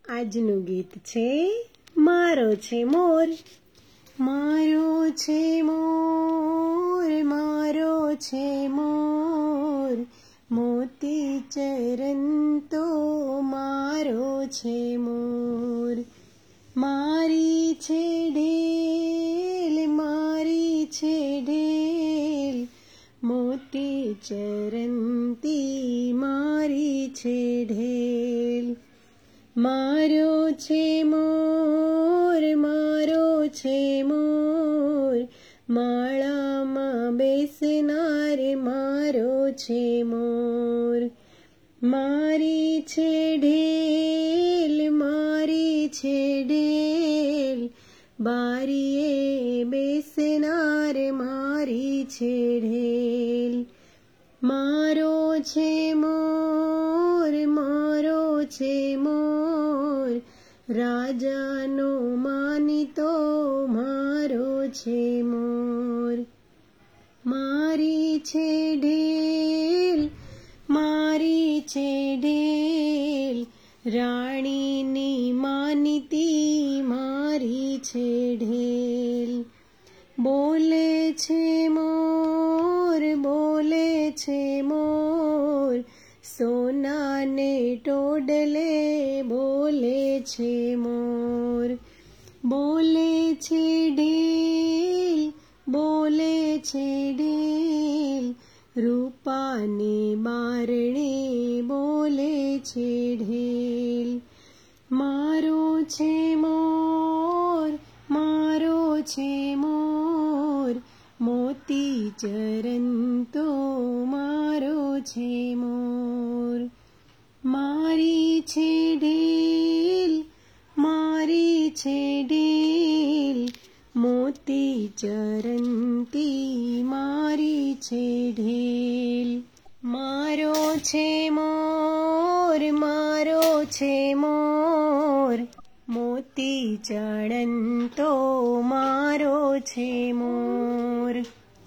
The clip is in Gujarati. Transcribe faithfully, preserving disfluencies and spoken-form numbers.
આજનું ગીત છે મારો છે મોર. મારો છે મોર, મારો છે મોર, મોતી ચરણ તો મારો છે મોર. મારી છે ઢેલ, મારી છે ઢેલ, મોતી ચરણતી મારી છે ઢેલ. મારો છે મોર, મારો છે મોર, માળામાં બેસનાર મારો છે મોર. મારી છે ઢેલ, મારી છે ઢેલ, બારીએ બેસનાર મારી છે ઢેલ. મારો છે મોર, મારો છે મોર, રાજાનો માનીતો મારો છે મોર. મારી છે ઢેલ, મારી છે ઢેલ, રાણીની માનીતી મારી છે ઢેલ. બોલે છે મોર, બોલે છે મોર, સોનાને ટોડલે બોલે છે મોર. બોલે છે ઢેલ, બોલે છે ઢેલ, રૂપાને બારણે બોલે છે ઢેલ. મારો છે મોર, મારો છે મોર, મોતી ચરણ તો મારો છે મોર. મારી છે ઢેલ, મારી છે ઢેલ, મોતી ચરણતી મારી છે ઢેલ. મારો છે મોર, મારો છે મોર, મોતી ચણતો મારો છે મોર.